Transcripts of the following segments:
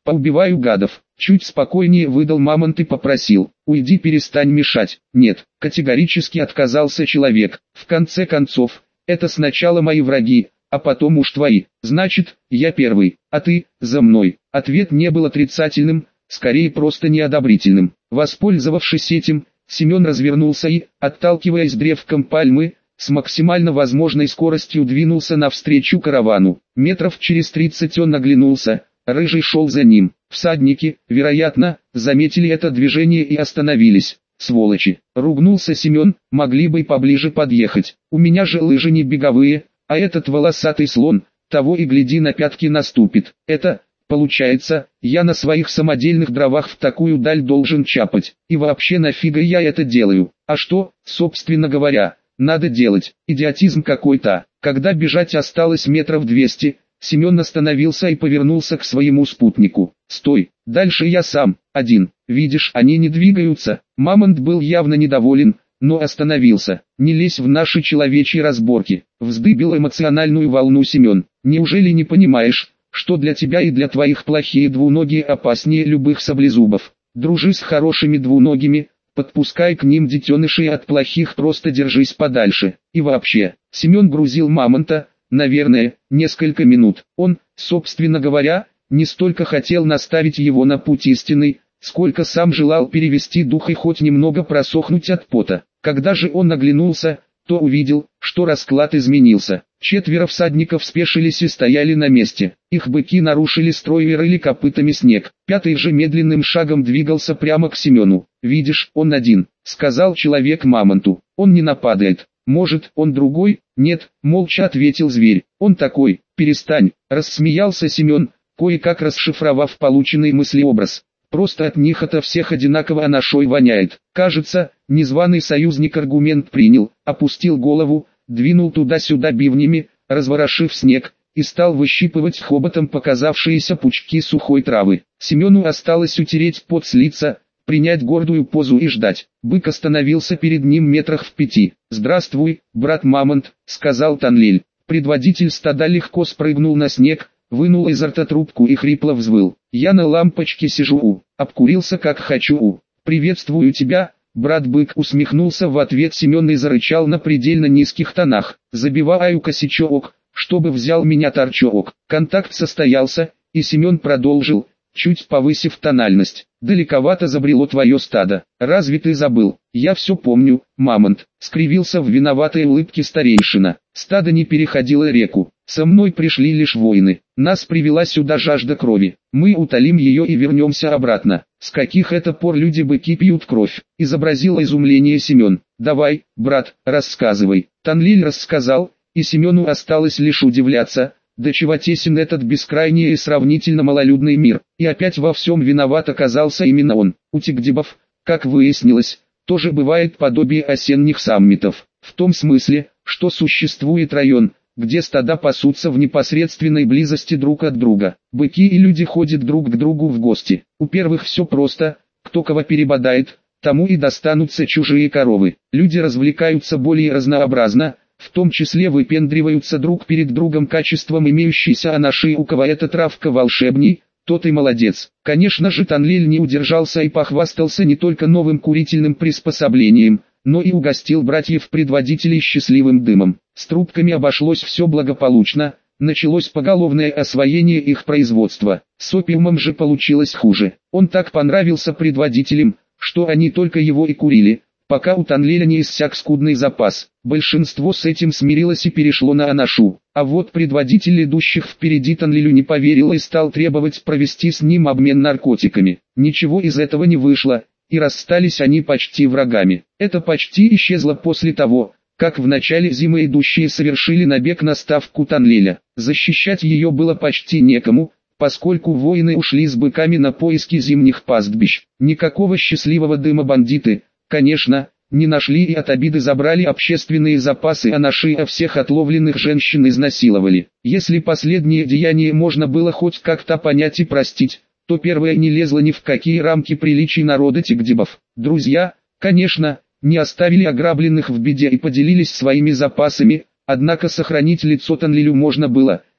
Поубиваю гадов. Чуть спокойнее выдал Мамонт и попросил: уйди, перестань мешать. Нет, категорически отказался человек. В конце концов, это сначала мои враги, а потом уж твои. Значит, я первый, а ты за мной. Ответ не был отрицательным, скорее просто неодобрительным. Воспользовавшись этим, Семен развернулся и, отталкиваясь древком пальмы, с максимально возможной скоростью двинулся навстречу каравану. Метров через 30 он оглянулся, Рыжий шел за ним. Всадники, вероятно, заметили это движение и остановились. Сволочи! Ругнулся Семен, могли бы и поближе подъехать. У меня же лыжи не беговые, а этот волосатый слон, того и гляди на пятки наступит. Это, получается, я на своих самодельных дровах в такую даль должен чапать. И вообще нафига я это делаю? А что, собственно говоря, надо делать? Идиотизм какой-то. Когда бежать осталось метров 200, Семен остановился и повернулся к своему спутнику. «Стой, дальше я сам, один. Видишь, они не двигаются». Мамонт был явно недоволен, но остановился. «Не лезь в наши человечьи разборки», — вздыбил эмоциональную волну Семен. «Неужели не понимаешь, что для тебя и для твоих плохие двуногие опаснее любых саблезубов? Дружи с хорошими двуногими, подпускай к ним детенышей, от плохих просто держись подальше. И вообще». Семен грузил Мамонта, наверное, несколько минут. Он, собственно говоря, не столько хотел наставить его на путь истинный, сколько сам желал перевести дух и хоть немного просохнуть от пота. Когда же он оглянулся, то увидел, что расклад изменился. 4 всадников спешились и стояли на месте. Их быки нарушили строй и рыли копытами снег. 5-й же медленным шагом двигался прямо к Семену. «Видишь, он один», — сказал человек Мамонту. «Он не нападает. Может, он другой?» «Нет», — молча ответил зверь. «Он такой». «Перестань», — рассмеялся Семен, кое-как расшифровав полученный мыслеобраз. «Просто от них ото всех одинаково анашой воняет». Кажется, незваный союзник аргумент принял, опустил голову, двинул туда-сюда бивнями, разворошив снег, и стал выщипывать хоботом показавшиеся пучки сухой травы. Семену осталось утереть пот с лица, принять гордую позу и ждать. Бык остановился перед ним метрах в 5. «Здравствуй, брат Мамонт», — сказал Танлиль. Предводитель стада легко спрыгнул на снег, вынул изо рта трубку и хрипло взвыл. «Я на лампочке сижу, обкурился как хочу». «Приветствую тебя, брат-бык», — усмехнулся в ответ Семен и зарычал на предельно низких тонах. «Забиваю косячок, чтобы взял меня торчок». Контакт состоялся, и Семен продолжил, чуть повысив тональность. «Далековато забрело твое стадо. Разве ты забыл?» «Я все помню, Мамонт», — скривился в виноватой улыбке старейшина. «Стадо не переходило реку. Со мной пришли лишь воины. Нас привела сюда жажда крови. Мы утолим ее и вернемся обратно». «С каких это пор люди-быки пьют кровь?» — изобразил изумление Семен. «Давай, брат, рассказывай». Танлиль рассказал, и Семену осталось лишь удивляться, до чего тесен этот бескрайний и сравнительно малолюдный мир. И опять во всем виноват оказался именно он. У тигдибов, как выяснилось, тоже бывает подобие осенних саммитов. В том смысле, что существует район, где стада пасутся в непосредственной близости друг от друга. Быки и люди ходят друг к другу в гости. У первых все просто, кто кого перебодает, тому и достанутся чужие коровы. Люди развлекаются более разнообразно, в том числе выпендриваются друг перед другом качеством имеющейся анаши. У кого эта травка волшебней, тот и молодец. Конечно же, Танлиль не удержался и похвастался не только новым курительным приспособлением, но и угостил братьев-предводителей счастливым дымом. С трубками обошлось все благополучно, началось поголовное освоение их производства. С опиумом же получилось хуже. Он так понравился предводителям, что они только его и курили, пока у Танлиля не иссяк скудный запас. Большинство с этим смирилось и перешло на анашу. А вот предводитель идущих впереди Танлилю не поверил и стал требовать провести с ним обмен наркотиками. Ничего из этого не вышло, и расстались они почти врагами. Это почти исчезло после того, как в начале зимы идущие совершили набег на ставку Танлиля. Защищать ее было почти некому, поскольку воины ушли с быками на поиски зимних пастбищ. Никакого счастливого дыма бандиты, конечно, не нашли и от обиды забрали общественные запасы анаши, а всех отловленных женщин изнасиловали. Если последнее деяние можно было хоть как-то понять и простить, то первое не лезло ни в какие рамки приличий народа тигдибов. Друзья, конечно, не оставили ограбленных в беде и поделились своими запасами, однако сохранить лицо Танлилю можно было,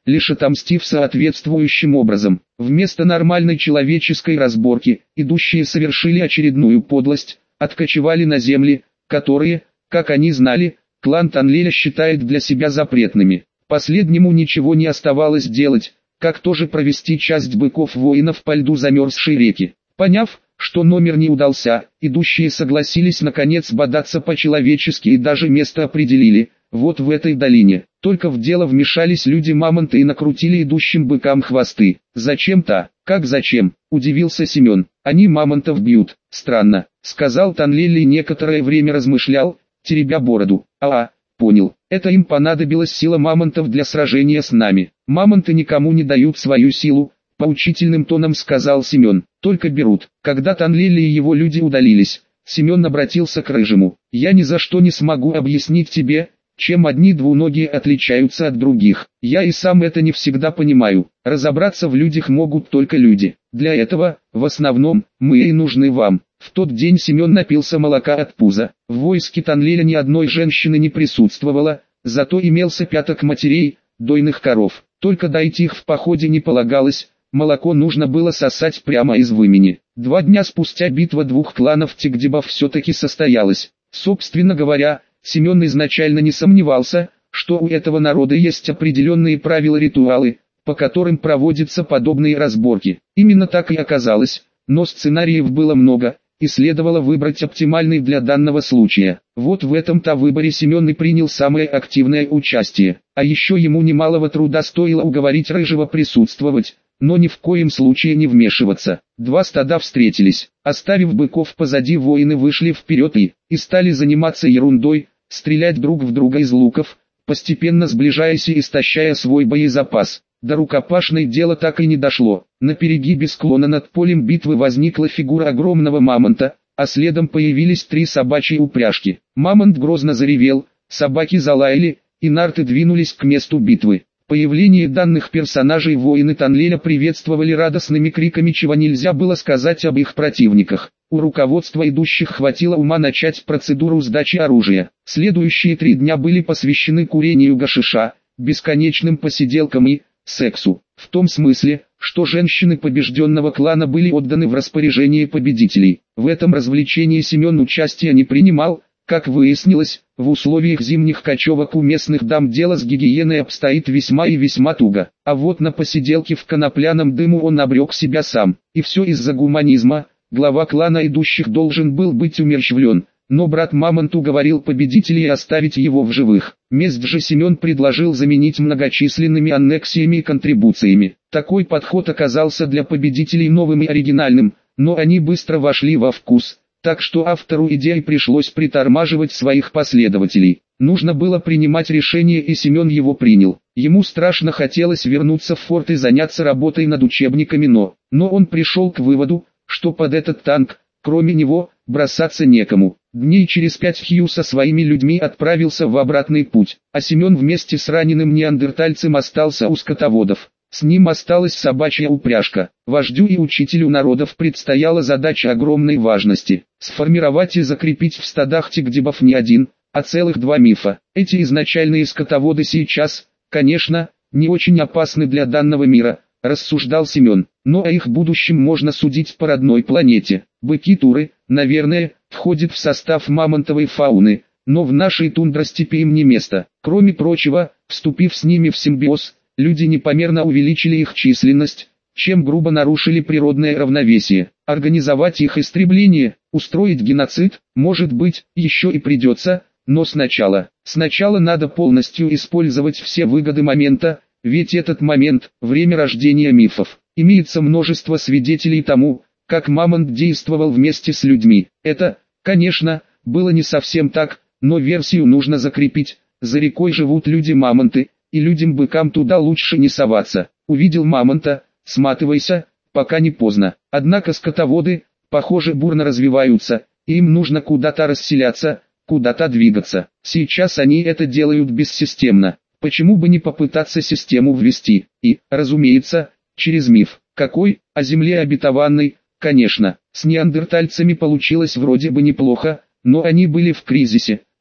лишь отомстив соответствующим образом. Вместо нормальной человеческой разборки, идущие совершили очередную подлость, откочевали на земли, которые, как они знали, клан Танлеля считает для себя запретными. Последнему ничего не оставалось делать, как тоже провести часть быков-воинов по льду замерзшей реки. Поняв, что номер не удался, идущие согласились наконец бодаться по-человечески и даже место определили, вот в этой долине. Только в дело вмешались люди-мамонты и накрутили идущим быкам хвосты. «Зачем-то? Как зачем?» – удивился Семен. «Они мамонтов бьют». «Странно», – сказал Танлель и некоторое время размышлял, теребя бороду. Понял. Это им понадобилась сила мамонтов для сражения с нами. Мамонты никому не дают свою силу, поучительным тоном сказал Семен. Только берут». Когда Танлель и его люди удалились, Семен обратился к Рыжему. «Я ни за что не смогу объяснить тебе, чем одни двуногие отличаются от других. Я и сам это не всегда понимаю. Разобраться в людях могут только люди. Для этого, в основном, мы и нужны вам». В тот день Семен напился молока от пуза. В войске Танлеля ни одной женщины не присутствовало, зато имелся пяток матерей, дойных коров. Только доить их в походе не полагалось, молоко нужно было сосать прямо из вымени. 2 дня спустя битва двух кланов Тигдибов все-таки состоялась. Собственно говоря, Семен изначально не сомневался, что у этого народа есть определенные правила-ритуалы, по которым проводятся подобные разборки. Именно так и оказалось, но сценариев было много, и следовало выбрать оптимальный для данного случая. Вот в этом-то выборе Семен и принял самое активное участие. А еще ему немалого труда стоило уговорить Рыжего присутствовать, но ни в коем случае не вмешиваться. 2 стада встретились. Оставив быков позади, воины вышли вперед и стали заниматься ерундой, стрелять друг в друга из луков, постепенно сближаясь и истощая свой боезапас. До рукопашной дело так и не дошло. На перегибе склона над полем битвы возникла фигура огромного мамонта, а следом появились 3 собачьи упряжки. Мамонт грозно заревел, собаки залаяли, и нарты двинулись к месту битвы. Появление данных персонажей воины Танлеля приветствовали радостными криками, чего нельзя было сказать об их противниках. У руководства идущих хватило ума начать процедуру сдачи оружия. Следующие 3 дня были посвящены курению гашиша, бесконечным посиделкам и сексу, в том смысле, что женщины побежденного клана были отданы в распоряжение победителей. В этом развлечении Семен участия не принимал, как выяснилось, в условиях зимних кочевок у местных дам дело с гигиеной обстоит весьма и весьма туго. А вот на посиделке в конопляном дыму он обрек себя сам. И все из-за гуманизма. Глава клана идущих должен был быть умерщвлен, но брат Мамонт уговорил победителей оставить его в живых. Месть же Семен предложил заменить многочисленными аннексиями и контрибуциями. Такой подход оказался для победителей новым и оригинальным, но они быстро вошли во вкус, так что автору идеи пришлось притормаживать своих последователей. Нужно было принимать решение, и Семен его принял. Ему страшно хотелось вернуться в форт и заняться работой над учебниками, но он пришел к выводу, что под этот танк, кроме него, бросаться некому. Дней через 5 Хью со своими людьми отправился в обратный путь, а Семен вместе с раненым неандертальцем остался у скотоводов. С ним осталась собачья упряжка. Вождю и учителю народов предстояла задача огромной важности – сформировать и закрепить в стадах Тигдибов не 1, а целых 2 мифа. Эти изначальные скотоводы сейчас, конечно, не очень опасны для данного мира, рассуждал Семен, но о их будущем можно судить по родной планете. Быки-туры, наверное, входят в состав мамонтовой фауны, но в нашей тундростепи им не место. Кроме прочего, вступив с ними в симбиоз, люди непомерно увеличили их численность, чем грубо нарушили природное равновесие. Организовать их истребление, устроить геноцид, может быть, еще и придется, но сначала надо полностью использовать все выгоды момента, ведь этот момент – время рождения мифов. Имеется множество свидетелей тому, как Мамонт действовал вместе с людьми. Это, конечно, было не совсем так, но версию нужно закрепить. За рекой живут люди-мамонты, и людям-быкам туда лучше не соваться. Увидел мамонта, сматывайся, пока не поздно. Однако скотоводы, похоже, бурно развиваются, и им нужно куда-то расселяться, куда-то двигаться. Сейчас они это делают бессистемно. Почему бы не попытаться систему ввести? И, разумеется, через миф. Какой? О земле обетованной, конечно. С неандертальцами получилось вроде бы неплохо, но они были в кризисе.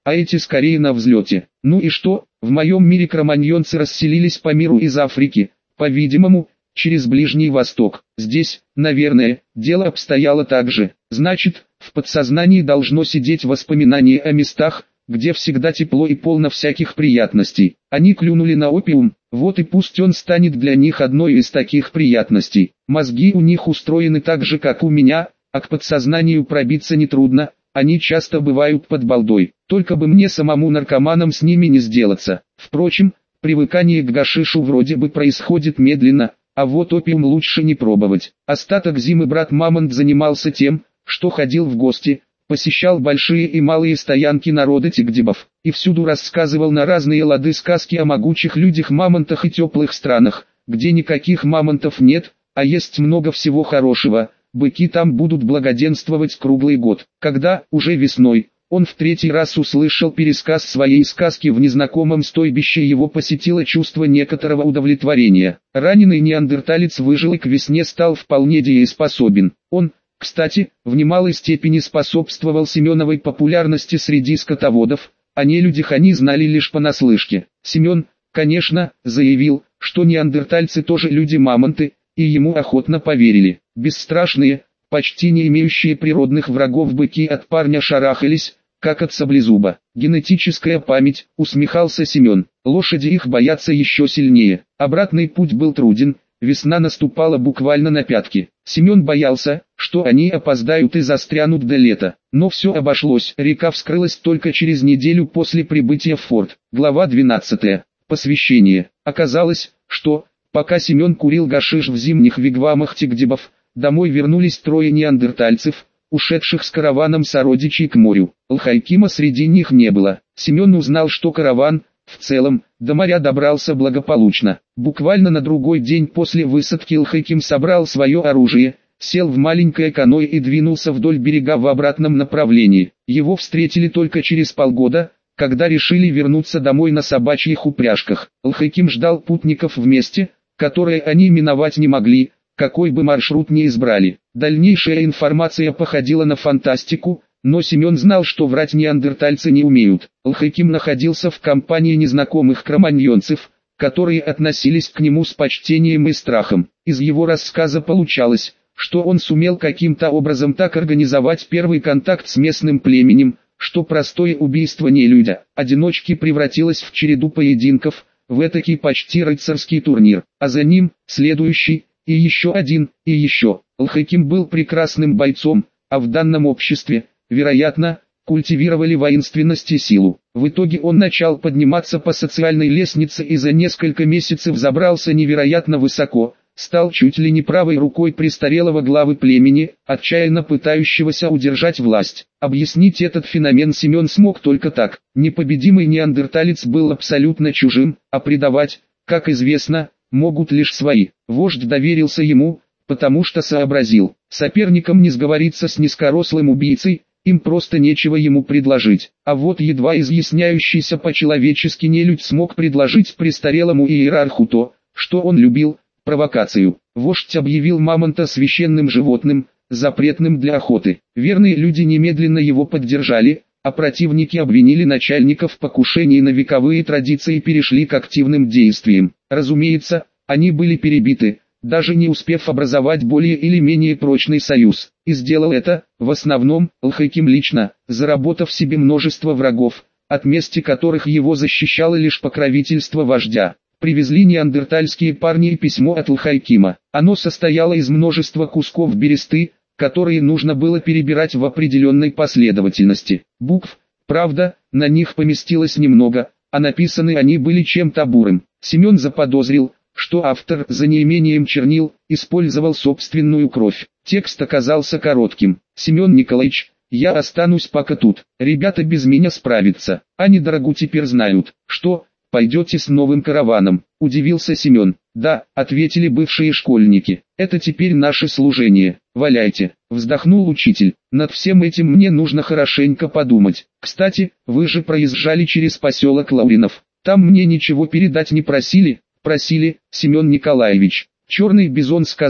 а эти скорее на взлете. Ну и что, в моем мире кроманьонцы расселились по миру из Африки, по-видимому, через Ближний Восток. Здесь, наверное, дело обстояло так же. Значит, в подсознании должно сидеть воспоминание о местах, где всегда тепло и полно всяких приятностей. Они клюнули на опиум, вот и пусть он станет для них одной из таких приятностей. Мозги у них устроены так же, как у меня, а к подсознанию пробиться нетрудно, они часто бывают под балдой. Только бы мне самому наркоманом с ними не сделаться. Впрочем, привыкание к гашишу вроде бы происходит медленно, а вот опиум лучше не пробовать. Остаток зимы брат Мамонт занимался тем, что ходил в гости, посещал большие и малые стоянки народа тигдибов, и всюду рассказывал на разные лады сказки о могучих людях-мамонтах и теплых странах, где никаких мамонтов нет, а есть много всего хорошего, быки там будут благоденствовать круглый год. Когда, уже весной, он в третий раз услышал пересказ своей сказки в незнакомом стойбище, его посетило чувство некоторого удовлетворения. Раненый неандерталец выжил и к весне стал вполне дееспособен. Он, кстати, в немалой степени способствовал Семеновой популярности среди скотоводов, о нелюдях они знали лишь понаслышке. Семен, конечно, заявил, что неандертальцы тоже люди-мамонты, и ему охотно поверили. Бесстрашные, почти не имеющие природных врагов быки от парня шарахались, как от саблезуба. Генетическая память, усмехался Семен. Лошади их боятся еще сильнее. Обратный путь был труден, весна наступала буквально на пятки. Семен боялся, что они опоздают и застрянут до лета. Но все обошлось. Река вскрылась только через неделю после прибытия в форт. Глава 12. Посвящение. Оказалось, что, пока Семен курил гашиш в зимних вигвамах тигдибов, домой вернулись трое неандертальцев, ушедших с караваном сородичей к морю. Алхайкима среди них не было. Семен узнал, что караван, в целом, до моря добрался благополучно. Буквально на другой день после высадки Алхайким собрал свое оружие, сел в маленькое каноэ и двинулся вдоль берега в обратном направлении. Его встретили только через полгода, когда решили вернуться домой на собачьих упряжках. Алхайким ждал путников в месте, которое они миновать не могли, какой бы маршрут ни избрали. Дальнейшая информация походила на фантастику, но Семен знал, что врать неандертальцы не умеют. Алхайким находился в компании незнакомых кроманьонцев, которые относились к нему с почтением и страхом. Из его рассказа получалось, что он сумел каким-то образом так организовать первый контакт с местным племенем, что простое убийство нелюдя-одиночки превратилось в череду поединков, в этакий почти рыцарский турнир, а за ним, следующий, и еще один, и еще. Алхайким был прекрасным бойцом, а в данном обществе, вероятно, культивировали воинственность и силу. В итоге он начал подниматься по социальной лестнице и за несколько месяцев забрался невероятно высоко, стал чуть ли не правой рукой престарелого главы племени, отчаянно пытающегося удержать власть. Объяснить этот феномен Семен смог только так. Непобедимый неандерталец был абсолютно чужим, а предавать, как известно, могут лишь свои. Вождь доверился ему, потому что сообразил, соперникам не сговориться с низкорослым убийцей, им просто нечего ему предложить. А вот едва изъясняющийся по-человечески нелюдь смог предложить престарелому иерарху то, что он любил, провокацию. Вождь объявил мамонта священным животным, запретным для охоты. Верные люди немедленно его поддержали, а противники обвинили начальника в покушении на вековые традиции и перешли к активным действиям. Разумеется, они были перебиты, даже не успев образовать более или менее прочный союз. И сделал это, в основном, Алхайким лично, заработав себе множество врагов, от мести которых его защищало лишь покровительство вождя. Привезли неандертальские парни и письмо от Алхайкима. Оно состояло из множества кусков бересты, которые нужно было перебирать в определенной последовательности. Букв, правда, на них поместилось немного, а написаны они были чем-то бурым. Семен заподозрил, что автор, за неимением чернил, использовал собственную кровь. Текст оказался коротким. «Семен Николаевич, я останусь пока тут. Ребята без меня справятся. Они дорогу теперь знают, что... «Пойдете с новым караваном?» – удивился Семен. «Да», – ответили бывшие школьники. «Это теперь наше служение. Валяйте», – вздохнул учитель. «Над всем этим мне нужно хорошенько подумать. Кстати, вы же проезжали через поселок Лауринов. Там мне ничего передать не просили?» «Просили, Семен Николаевич. Черный бизон сказал,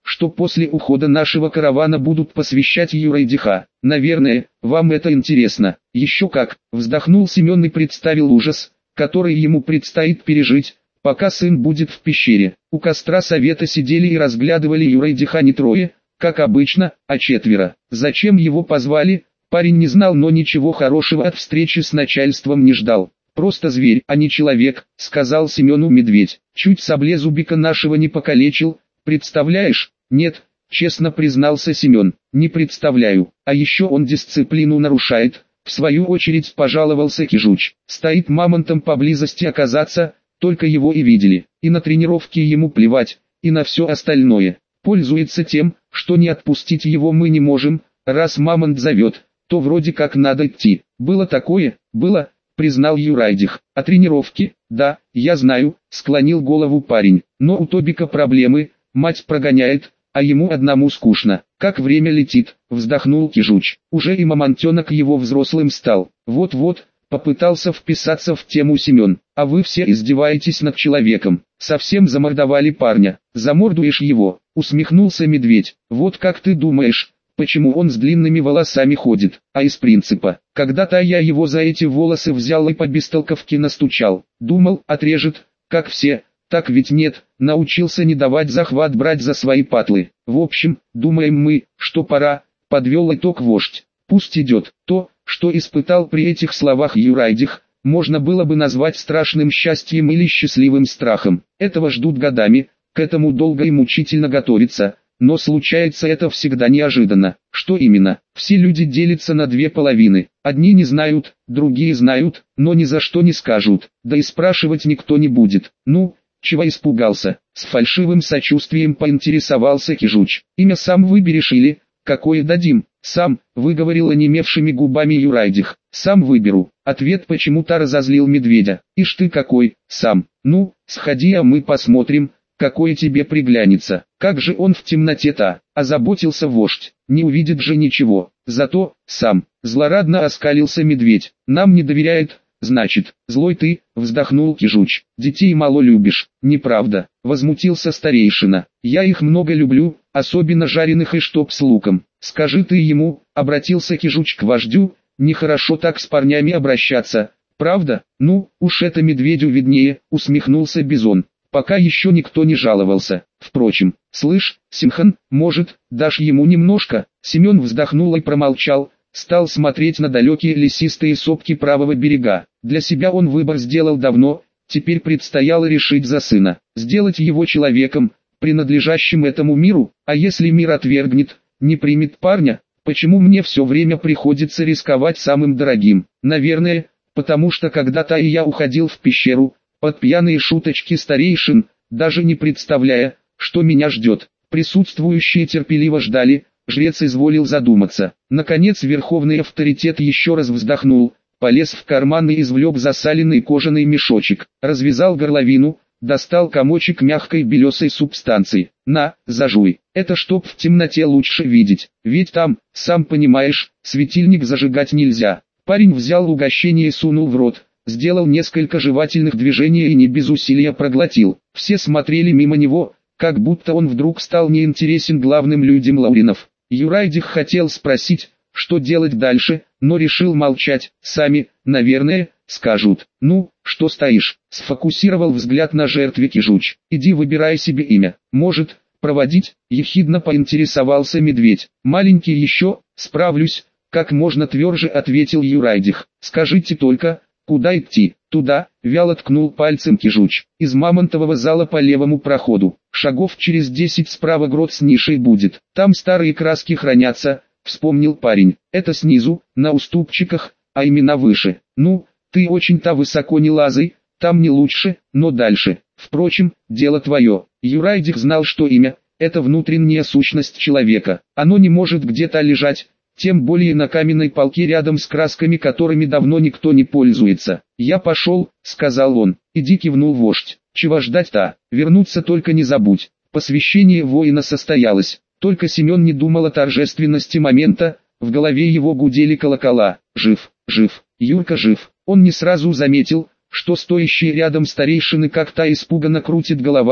что после ухода нашего каравана будут посвящать Юрайдиха. Наверное, вам это интересно. Еще как, вздохнул Семен и представил ужас, который ему предстоит пережить, пока сын будет в пещере. У костра совета сидели и разглядывали Юрайдиха не трое, как обычно, а четверо. Зачем его позвали, парень не знал, но ничего хорошего от встречи с начальством не ждал. «Просто зверь, а не человек», — сказал Семену медведь. «Чуть саблезубика нашего не покалечил, представляешь?» «Нет», — честно признался Семен, — «не представляю. А еще он дисциплину нарушает». В свою очередь пожаловался Кижуч. «Стоит мамонтом поблизости оказаться, только его и видели. И на тренировке ему плевать, и на все остальное. Пользуется тем, что не отпустить его мы не можем, раз мамонт зовет, то вроде как надо идти». «Было такое?» «Было», — признал Юрайдих. «А тренировки?» «Да, я знаю», — склонил голову парень. «Но у Тобика проблемы, мать прогоняет, а ему одному скучно». «Как время летит», — вздохнул Кижуч. «Уже и мамонтенок его взрослым стал». «Вот-вот», — попытался вписаться в тему Семен. «А вы все издеваетесь над человеком. Совсем замордовали парня». «Замордуешь его», — усмехнулся медведь. «Вот как ты думаешь, почему он с длинными волосами ходит?» «А из принципа. Когда-то я его за эти волосы взял и по бестолковке настучал. Думал, отрежет, как все. Так ведь нет, научился не давать захват брать за свои патлы. В общем, думаем мы, что пора», — подвел итог вождь. «Пусть идет». То, что испытал при этих словах Юрайдих, можно было бы назвать страшным счастьем или счастливым страхом. Этого ждут годами, к этому долго и мучительно готовиться. Но случается это всегда неожиданно. Что именно? Все люди делятся на две половины. Одни не знают, другие знают, но ни за что не скажут. Да и спрашивать никто не будет. «Ну, чего испугался?» С фальшивым сочувствием поинтересовался Кижуч. «Имя сам выберешь или какое дадим?» «Сам», — выговорил онемевшими губами Юрайдих. «Сам выберу». Ответ почему-то разозлил медведя. «Ишь ты какой, сам. Ну, сходи, а мы посмотрим, какое тебе приглянется». «Как же он в темноте-то?» — озаботился вождь. «Не увидит же ничего. Зато, сам». Злорадно оскалился медведь. «Нам не доверяет, значит». «Злой ты», — вздохнул Кижуч. «Детей мало любишь». «Неправда», — возмутился старейшина. «Я их много люблю, особенно жареных и чтоб с луком». «Скажи ты ему», — обратился Кижуч к вождю, — «нехорошо так с парнями обращаться». «Правда? Ну, уж это медведю виднее», — усмехнулся Бизон. «Пока еще никто не жаловался. Впрочем, слышь, Симхан, может, дашь ему немножко?» Семен вздохнул и промолчал, стал смотреть на далекие лесистые сопки правого берега. Для себя он выбор сделал давно, теперь предстояло решить за сына. Сделать его человеком, принадлежащим этому миру, а если мир отвергнет, не примет парня, почему мне все время приходится рисковать самым дорогим? Наверное, потому что когда-то и я уходил в пещеру, под пьяные шуточки старейшин, даже не представляя, что меня ждет. Присутствующие терпеливо ждали, жрец изволил задуматься. Наконец верховный авторитет еще раз вздохнул, полез в карман и извлек засаленный кожаный мешочек, развязал горловину, достал комочек мягкой белесой субстанции. «На, зажуй, это чтоб в темноте лучше видеть, ведь там, сам понимаешь, светильник зажигать нельзя». Парень взял угощение и сунул в рот, сделал несколько жевательных движений и не без усилия проглотил. Все смотрели мимо него, как будто он вдруг стал неинтересен главным людям Лауринов. Юрайдих хотел спросить, что делать дальше, но решил молчать. Сами, наверное, скажут. «Ну, что стоишь?» — сфокусировал взгляд на жертве Кижуч. «Иди выбирай себе имя. Может, проводить?» — ехидно поинтересовался медведь. «Маленький еще, справлюсь», — как можно тверже ответил Юрайдих. «Скажите только, куда идти?» «Туда», — вяло ткнул пальцем Кижуч. «Из мамонтового зала по левому проходу. Шагов через 10 справа грот с нишей будет. Там старые краски хранятся», — вспомнил парень. «Это снизу, на уступчиках, а именно выше. Ну, ты очень-то высоко не лазай, там не лучше, но дальше. Впрочем, дело твое». Юрайдих знал, что имя — это внутренняя сущность человека. Оно не может где-то лежать, тем более на каменной полке рядом с красками, которыми давно никто не пользуется. «Я пошел», — сказал он. «Иди», — кивнул вождь. «Чего ждать-то? Вернуться только не забудь». Посвящение воина состоялось. Только Семен не думал о торжественности момента, в голове его гудели колокола. Жив, жив, Юрка жив. Он не сразу заметил, что стоящие рядом старейшины как-то испуганно крутят головами,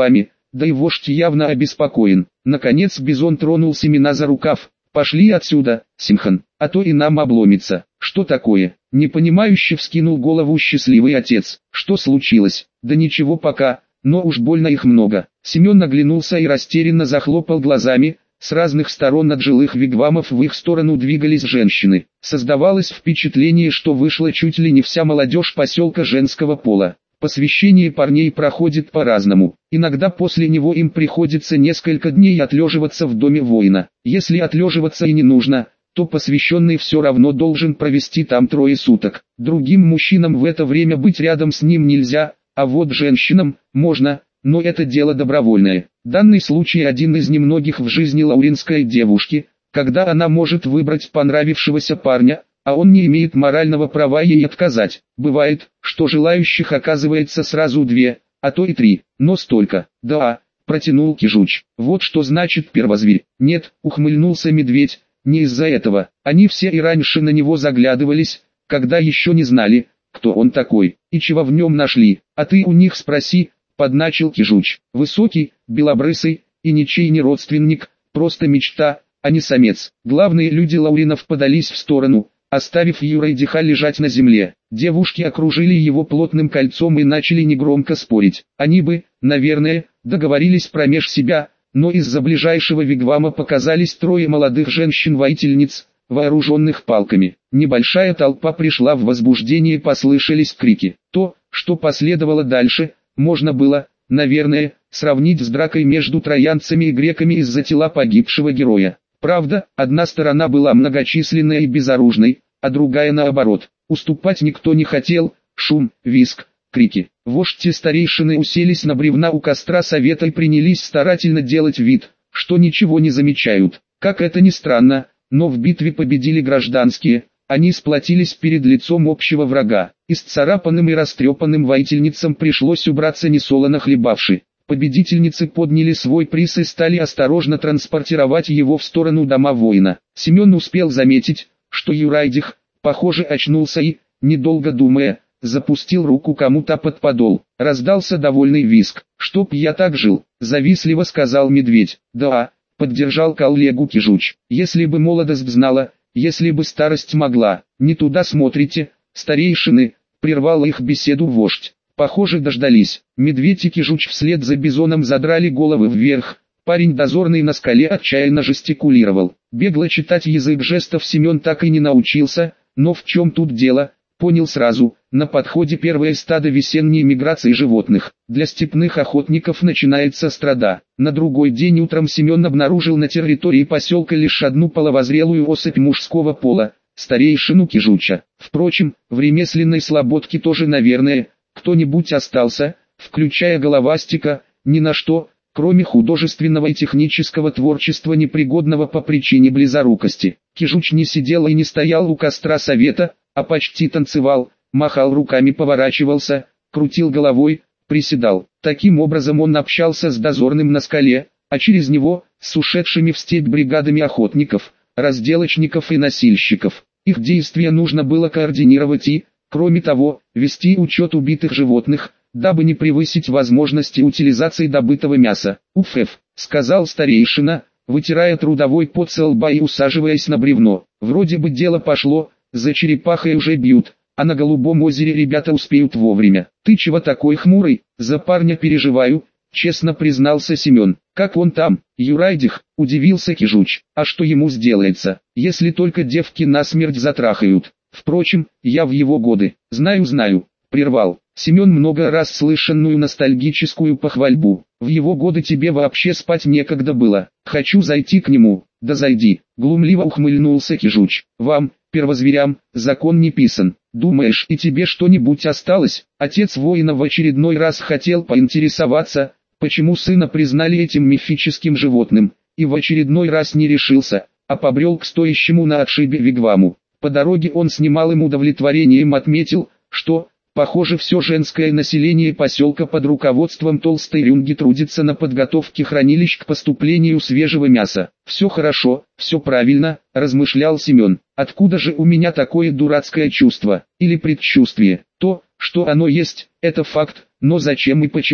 да и вождь явно обеспокоен. Наконец Бизон тронул Семена за рукав. «Пошли отсюда, Симхан, а то и нам обломится». «Что такое?» — непонимающе вскинул голову счастливый отец. «Что случилось?» «Да ничего пока, но уж больно их много». Семен наглянулся и растерянно захлопал глазами. С разных сторон от жилых вигвамов в их сторону двигались женщины. Создавалось впечатление, что вышла чуть ли не вся молодежь поселка женского пола. Посвящение парней проходит по-разному. Иногда после него им приходится несколько дней отлеживаться в доме воина. Если отлеживаться и не нужно, то посвященный все равно должен провести там 3 суток. Другим мужчинам в это время быть рядом с ним нельзя, а вот женщинам можно, но это дело добровольное. Данный случай один из немногих в жизни лауринской девушки, когда она может выбрать понравившегося парня, а он не имеет морального права ей отказать. Бывает, что желающих оказывается сразу 2, а то и 3, но столько. «Да», — протянул Кижуч, — «вот что значит первозверь». «Нет», — ухмыльнулся медведь, — «не из-за этого. Они все и раньше на него заглядывались, когда еще не знали, кто он такой, и чего в нем нашли. А ты у них спроси», — подначил Кижуч. «Высокий, белобрысый, и ничей не родственник, просто мечта, а не самец». Главные люди Лауринов подались в сторону, оставив Юрайдиха лежать на земле. Девушки окружили его плотным кольцом и начали негромко спорить. Они бы, наверное, договорились промеж себя, но из-за ближайшего вигвама показались 3 молодых женщин-воительниц, вооруженных палками. Небольшая толпа пришла в возбуждение, послышались крики. То, что последовало дальше, можно было, наверное, сравнить с дракой между троянцами и греками из-за тела погибшего героя. Правда, одна сторона была многочисленной и безоружной, а другая наоборот. Уступать никто не хотел. Шум, визг, крики. Вождь и старейшины уселись на бревна у костра совета и принялись старательно делать вид, что ничего не замечают. Как это ни странно, но в битве победили гражданские. Они сплотились перед лицом общего врага. Исцарапанным и растрепанным воительницам пришлось убраться несолоно хлебавши. Победительницы подняли свой приз и стали осторожно транспортировать его в сторону дома воина. Семен успел заметить, что Юрайдих, похоже, очнулся и, недолго думая, запустил руку кому-то под подол. Раздался довольный визг. «Чтоб я так жил», — завистливо сказал медведь. «Да», — поддержал коллегу Кижуч. «Если бы молодость знала, если бы старость могла». «Не туда смотрите, старейшины», — прервал их беседу вождь. Похоже, дождались. Медведь и Кижуч вслед за Бизоном задрали головы вверх. Парень дозорный на скале отчаянно жестикулировал. Бегло читать язык жестов Семен так и не научился, но в чем тут дело, понял сразу. На подходе первое стадо весенней миграции животных. Для степных охотников начинается страда. На другой день утром Семен обнаружил на территории поселка лишь одну половозрелую особь мужского пола, старейшину Кижуча. Впрочем, в ремесленной слободке тоже, наверное, кто-нибудь остался, включая головастика, ни на что, кроме художественного и технического творчества, непригодного по причине близорукости. Кижуч не сидел и не стоял у костра совета, а почти танцевал, махал руками, поворачивался, крутил головой, приседал. Таким образом он общался с дозорным на скале, а через него с ушедшими в степь бригадами охотников, разделочников и носильщиков. Их действия нужно было координировать и, кроме того, вести учет убитых животных, дабы не превысить возможности утилизации добытого мяса. «Уф-эф», — сказал старейшина, вытирая трудовой пот со лба и усаживаясь на бревно. «Вроде бы дело пошло, за черепахой уже бьют, а на Голубом озере ребята успеют вовремя». «Ты чего такой хмурый?» «За парня переживаю», — честно признался Семен. «Как он там, Юрайдих?» — удивился Кижуч. «А что ему сделается, если только девки насмерть затрахают? Впрочем, я в его годы, знаю», — прервал Семен много раз слышанную ностальгическую похвальбу. «В его годы тебе вообще спать некогда было. Хочу зайти к нему». «Да зайди», — глумливо ухмыльнулся Кижуч. «Вам, первозверям, закон не писан. Думаешь, и тебе что-нибудь осталось?» Отец воина в очередной раз хотел поинтересоваться, почему сына признали этим мифическим животным, и в очередной раз не решился, а побрел к стоящему на отшибе вигваму. По дороге он с немалым удовлетворением отметил, что, похоже, все женское население поселка под руководством толстой Рюнги трудится на подготовке хранилищ к поступлению свежего мяса. «Все хорошо, все правильно», – размышлял Семен. «Откуда же у меня такое дурацкое чувство, или предчувствие? То, что оно есть, это факт, но зачем и почему,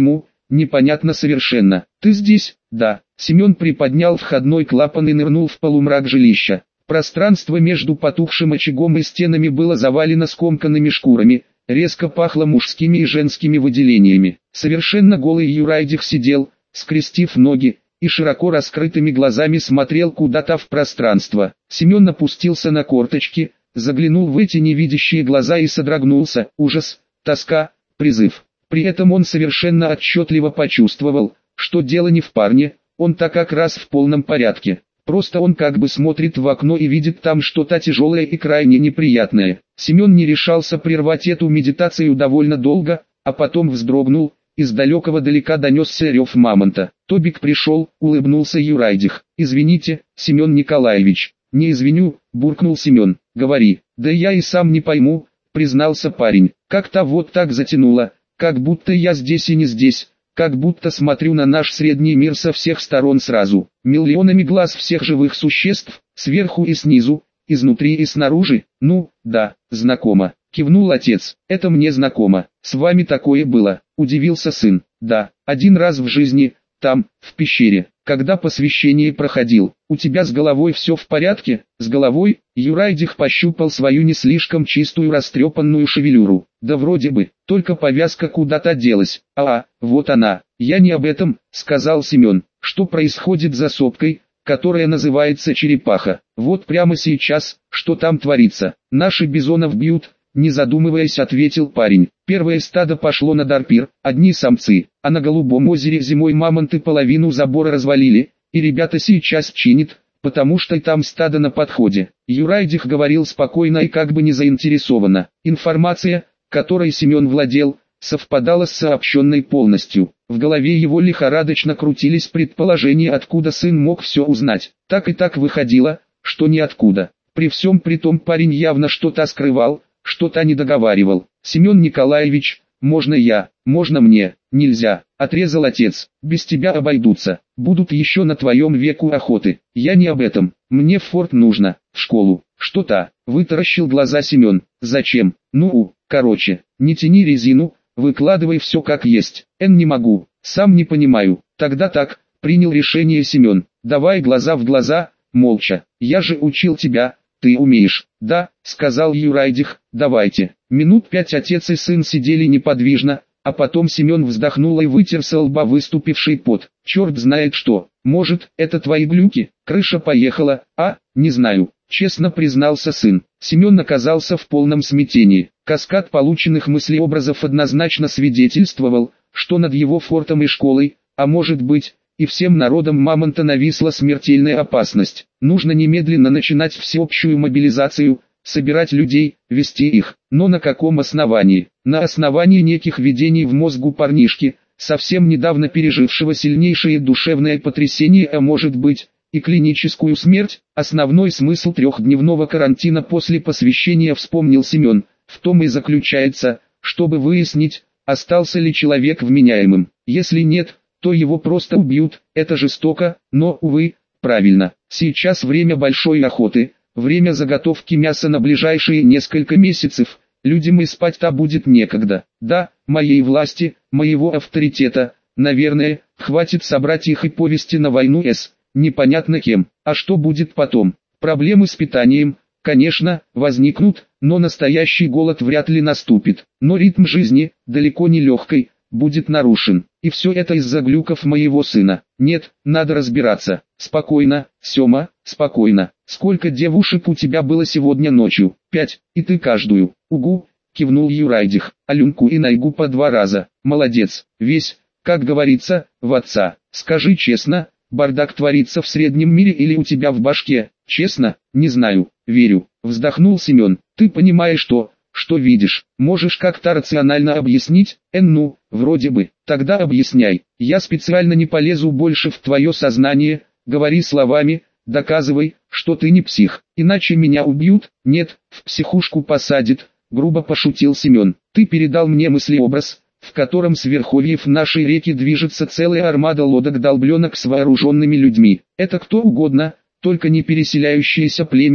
непонятно совершенно. Ты здесь? Да. Семен приподнял входной клапан и нырнул в полумрак жилища. Пространство между потухшим очагом и стенами было завалено скомканными шкурами, резко пахло мужскими и женскими выделениями. Совершенно голый Юрайдих сидел, скрестив ноги, и широко раскрытыми глазами смотрел куда-то в пространство. Семен опустился на корточки, заглянул в эти невидящие глаза и содрогнулся. Ужас, тоска, призыв. При этом он совершенно отчетливо почувствовал, что дело не в парне, он-то как раз в полном порядке. Просто он как бы смотрит в окно и видит там что-то тяжелое и крайне неприятное. Семен не решался прервать эту медитацию довольно долго, а потом вздрогнул, из далекого далека донесся рев мамонта. Тобик пришел, улыбнулся Юрайдих. «Извините, Семен Николаевич». «Не извиню», буркнул Семен. «Говори». «Да я и сам не пойму», признался парень. «Как-то вот так затянуло, как будто я здесь и не здесь». Как будто смотрю на наш средний мир со всех сторон сразу, миллионами глаз всех живых существ, сверху и снизу, изнутри и снаружи. Ну, да, знакомо, кивнул отец. Это мне знакомо. С вами такое было, удивился сын. Да, один раз в жизни, там, в пещере, когда посвящение проходил. У тебя с головой все в порядке? С головой? Юрайдих пощупал свою не слишком чистую растрепанную шевелюру. Да вроде бы, только повязка куда-то делась. Вот она. Я не об этом, сказал Семен. Что происходит за сопкой, которая называется черепаха? Вот прямо сейчас, что там творится? Наши бизонов бьют, не задумываясь, ответил парень. Первое стадо пошло на Дарпир, одни самцы, а на Голубом озере зимой мамонты половину забора развалили, и ребята сейчас чинят, потому что там стадо на подходе. Юрайдих говорил спокойно и как бы не заинтересованно. Информация, которой Семен владел, совпадала с сообщенной полностью. В голове его лихорадочно крутились предположения, откуда сын мог все узнать. Так и так выходило, что ниоткуда. При всем при том парень явно что-то скрывал, что-то не договаривал. «Семен Николаевич, можно я, можно мне?» «Нельзя», — отрезал отец. «Без тебя обойдутся, будут еще на твоем веку охоты. Я не об этом, мне в форт нужно, в школу». «Что-то», — вытаращил глаза Семен. «Зачем?» Короче, не тяни резину, выкладывай все как есть». «Не могу, сам не понимаю». «Тогда так», — принял решение Семен. «Давай глаза в глаза, молча. Я же учил тебя, ты умеешь». «Да», — сказал Юрайдих, — «давайте». Минут 5 отец и сын сидели неподвижно, а потом Семен вздохнул и вытер со лба выступивший пот. «Черт знает что, может, это твои глюки, крыша поехала, не знаю», — честно признался сын. Семен оказался в полном смятении. Каскад полученных мыслеобразов однозначно свидетельствовал, что над его фортом и школой, а может быть, и всем народом мамонта нависла смертельная опасность. Нужно немедленно начинать всеобщую мобилизацию, собирать людей, вести их. Но на каком основании? На основании неких видений в мозгу парнишки, совсем недавно пережившего сильнейшее душевное потрясение, а может быть, и клиническую смерть. Основной смысл трехдневного карантина после посвящения, вспомнил Семен, в том и заключается, чтобы выяснить, остался ли человек вменяемым. Если нет, то его просто убьют. Это жестоко, но, увы, правильно. Сейчас время большой охоты, время заготовки мяса на ближайшие несколько месяцев. Людям и спать-то будет некогда. Да, моей власти, моего авторитета, наверное, хватит собрать их и повести на войну с непонятно кем. А что будет потом? Проблемы с питанием, конечно, возникнут, но настоящий голод вряд ли наступит. Но ритм жизни, далеко не легкой, будет нарушен. И все это из-за глюков моего сына. Нет, надо разбираться. Спокойно, Сема, спокойно. Сколько девушек у тебя было сегодня ночью? 5, и ты каждую. Угу, кивнул Юрайдих. Алюнку и Найгу по 2 раза. Молодец, весь, как говорится, в отца. Скажи честно, бардак творится в среднем мире или у тебя в башке? Честно, не знаю, верю. Вздохнул Семен. Ты понимаешь что видишь? Можешь как-то рационально объяснить? Вроде бы. Тогда объясняй. Я специально не полезу больше в твое сознание, говори словами, доказывай, что ты не псих. Иначе меня убьют, нет, в психушку посадят, грубо пошутил Семен. Ты передал мне мыслеобраз, в котором с верховьев нашей реки движется целая армада лодок-долбленок с вооруженными людьми. Это кто угодно, только не переселяющееся племя,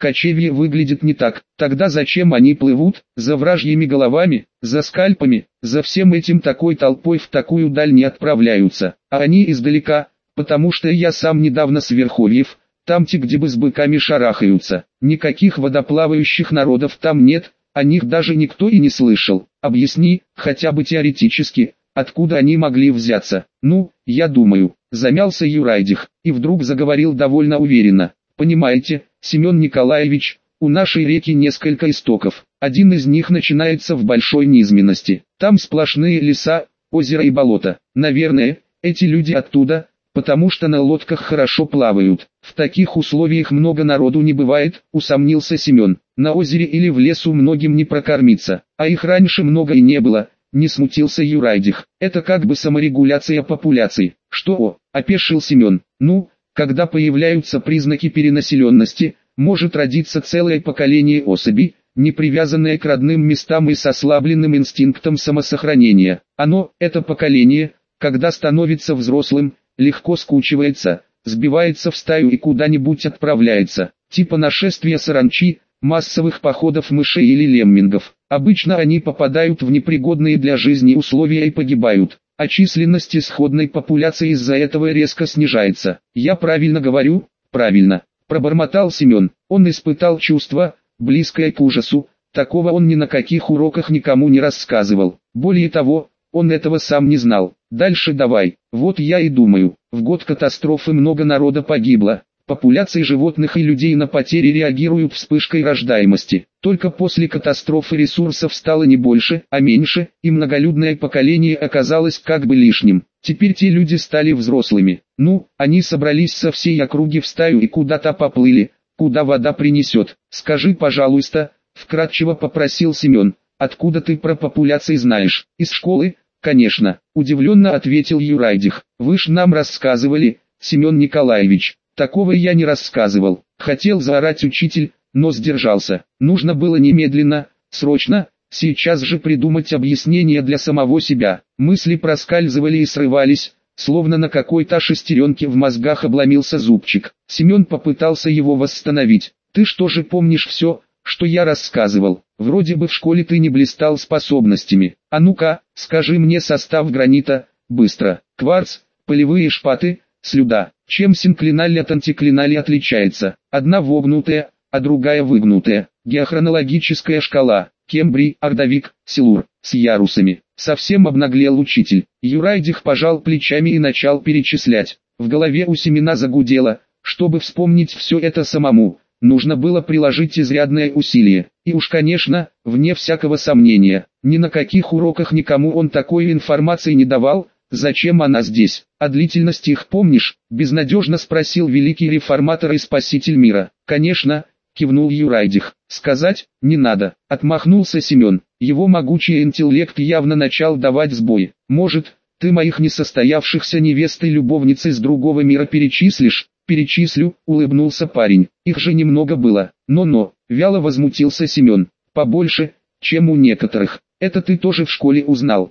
кочевье выглядит не так. Тогда зачем они плывут, за вражьими головами, за скальпами, за всем этим такой толпой в такую даль не отправляются, а они издалека, потому что я сам недавно с верховьев, там-те где бы с быками шарахаются, никаких водоплавающих народов там нет, о них даже никто и не слышал. Объясни, хотя бы теоретически, откуда они могли взяться. Ну, я думаю, замялся Юрайдих, и вдруг заговорил довольно уверенно. Понимаете, Семен Николаевич, у нашей реки несколько истоков. Один из них начинается в большой низменности. Там сплошные леса, озера и болота. Наверное, эти люди оттуда, потому что на лодках хорошо плавают. В таких условиях много народу не бывает, усомнился Семен. На озере или в лесу многим не прокормиться, а их раньше много и не было. Не смутился Юрайдих. Это как бы саморегуляция популяций. Что, опешил Семен. Ну, когда появляются признаки перенаселенности, может родиться целое поколение особей, не привязанное к родным местам и с ослабленным инстинктом самосохранения. Оно, это поколение, когда становится взрослым, легко скучивается, сбивается в стаю и куда-нибудь отправляется, типа нашествия саранчи, массовых походов мышей или леммингов. Обычно они попадают в непригодные для жизни условия и погибают, а численность исходной популяции из-за этого резко снижается. Я правильно говорю? Правильно, пробормотал Семен. Он испытал чувство, близкое к ужасу, такого он ни на каких уроках никому не рассказывал. Более того, он этого сам не знал. Дальше давай. Вот я и думаю, в год катастрофы много народа погибло. Популяции животных и людей на потери реагируют вспышкой рождаемости. Только после катастрофы ресурсов стало не больше, а меньше, и многолюдное поколение оказалось как бы лишним. Теперь те люди стали взрослыми. Ну, они собрались со всей округи в стаю и куда-то поплыли, куда вода принесет. Скажи, пожалуйста, вкратчиво попросил Семен, откуда ты про популяции знаешь? Из школы? Конечно, удивленно ответил Юрайдих. Вы ж нам рассказывали, Семен Николаевич. Такого я не рассказывал. Хотел заорать учитель, но сдержался. Нужно было немедленно, срочно, сейчас же придумать объяснение для самого себя. Мысли проскальзывали и срывались, словно на какой-то шестеренке в мозгах обломился зубчик. Семен попытался его восстановить. Ты что же помнишь все, что я рассказывал? Вроде бы в школе ты не блистал способностями. А ну-ка, скажи мне состав гранита, быстро. Кварц, полевые шпаты, слюда. Чем синклиналь от антиклиналь отличается? Одна вогнутая, а другая выгнутая. Геохронологическая шкала. Кембрий, ордовик, силур, с ярусами. Совсем обнаглел учитель. Юрайдих пожал плечами и начал перечислять. В голове у Семена загудело. Чтобы вспомнить все это самому, нужно было приложить изрядное усилие. И уж конечно, вне всякого сомнения, ни на каких уроках никому он такой информации не давал. Зачем она здесь? А длительность их помнишь? Безнадежно спросил великий реформатор и спаситель мира. Конечно, кивнул Юрайдих. Сказать не надо. Отмахнулся Семен. Его могучий интеллект явно начал давать сбой. Может, ты моих несостоявшихся невест и любовниц из другого мира перечислишь? Перечислю, улыбнулся парень. Их же немного было. Но, вяло возмутился Семен. Побольше, чем у некоторых. Это ты тоже в школе узнал,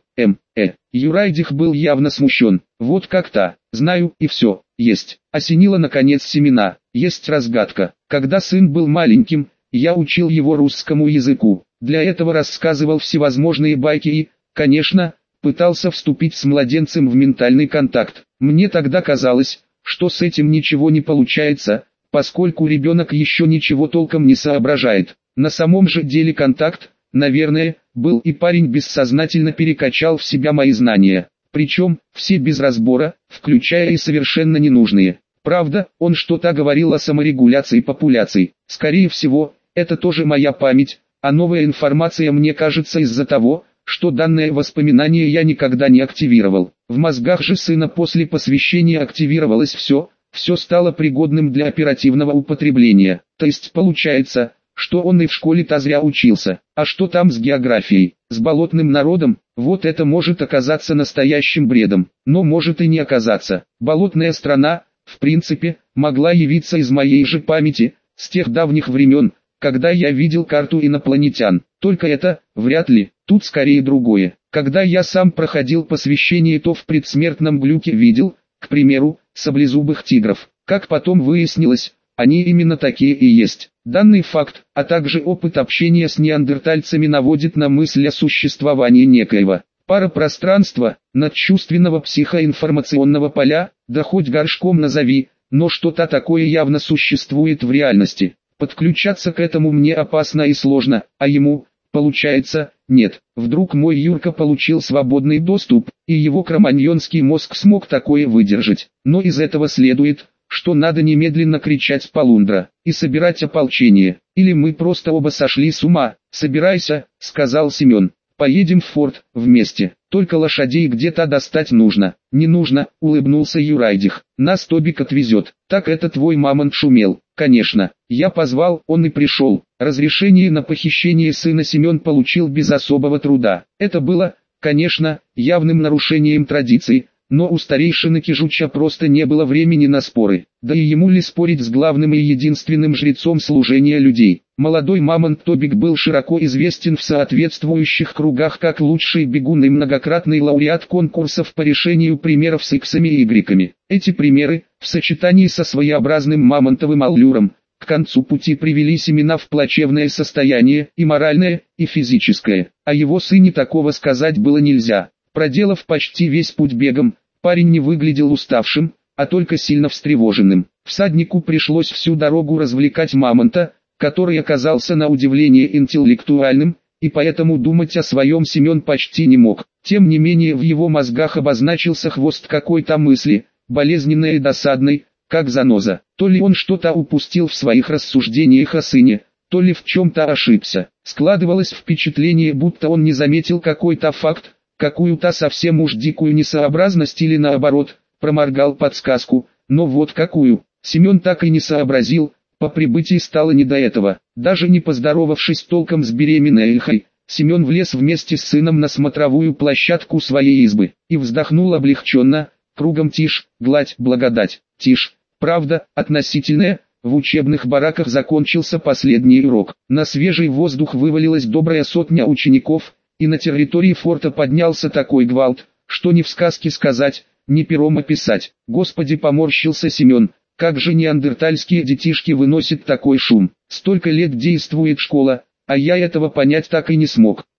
Юрайдих был явно смущен. Вот как-то, знаю и все, есть. Осенило наконец Семена, есть разгадка. Когда сын был маленьким, я учил его русскому языку. Для этого рассказывал всевозможные байки и, конечно, пытался вступить с младенцем в ментальный контакт. Мне тогда казалось, что с этим ничего не получается, поскольку ребенок еще ничего толком не соображает. На самом же деле контакт, наверное, был, и парень бессознательно перекачал в себя мои знания. Причем, все без разбора, включая и совершенно ненужные. Правда, он что-то говорил о саморегуляции популяций. Скорее всего, это тоже моя память, а новая информация мне кажется из-за того, что данное воспоминание я никогда не активировал. В мозгах же сына после посвящения активировалось все стало пригодным для оперативного употребления. То есть получается, что он и в школе-то зря учился. А что там с географией, с болотным народом? Вот это может оказаться настоящим бредом, но может и не оказаться. Болотная страна, в принципе, могла явиться из моей же памяти, с тех давних времен, когда я видел карту инопланетян. Только это, вряд ли, тут скорее другое. Когда я сам проходил посвящение, то в предсмертном глюке видел, к примеру, саблезубых тигров. Как потом выяснилось, они именно такие и есть. Данный факт, а также опыт общения с неандертальцами наводит на мысль о существовании некоего паропространства, надчувственного психоинформационного поля, да хоть горшком назови, но что-то такое явно существует в реальности. Подключаться к этому мне опасно и сложно, а ему, получается, нет. Вдруг мой Юрка получил свободный доступ, и его кроманьонский мозг смог такое выдержать. Но из этого следует, что надо немедленно кричать «Полундра» и собирать ополчение. Или мы просто оба сошли с ума. «Собирайся», — сказал Семен. «Поедем в форт, вместе. Только лошадей где-то достать нужно». «Не нужно», — улыбнулся Юрайдих. «Нас Тобик отвезет». «Так это твой мамонт шумел». «Конечно. Я позвал, он и пришел». Разрешение на похищение сына Семен получил без особого труда. Это было, конечно, явным нарушением традиций, но у старейшины Кижуча просто не было времени на споры. Да и ему ли спорить с главным и единственным жрецом служения людей? Молодой мамонт Тобик был широко известен в соответствующих кругах как лучший бегун и многократный лауреат конкурсов по решению примеров с иксами и игреками. Эти примеры, в сочетании со своеобразным мамонтовым аллюром, к концу пути привели Семена в плачевное состояние, и моральное, и физическое. О его сыне такого сказать было нельзя. Проделав почти весь путь бегом, парень не выглядел уставшим, а только сильно встревоженным. Всаднику пришлось всю дорогу развлекать мамонта, который оказался на удивление интеллектуальным, и поэтому думать о своем Семен почти не мог. Тем не менее в его мозгах обозначился хвост какой-то мысли, болезненной и досадной, как заноза. То ли он что-то упустил в своих рассуждениях о сыне, то ли в чем-то ошибся. Складывалось впечатление, будто он не заметил какой-то факт, какую-то совсем уж дикую несообразность или наоборот, проморгал подсказку, но вот какую. Семен так и не сообразил, по прибытии стало не до этого. Даже не поздоровавшись толком с беременной Эльхой, Семен влез вместе с сыном на смотровую площадку своей избы, и вздохнул облегченно, кругом тишь, гладь, благодать, тишь. Правда, относительная, в учебных бараках закончился последний урок. На свежий воздух вывалилась добрая сотня учеников, и на территории форта поднялся такой гвалт, что ни в сказке сказать, ни пером описать. Господи, поморщился Семен, как же неандертальские детишки выносят такой шум. Столько лет действует школа, а я этого понять так и не смог.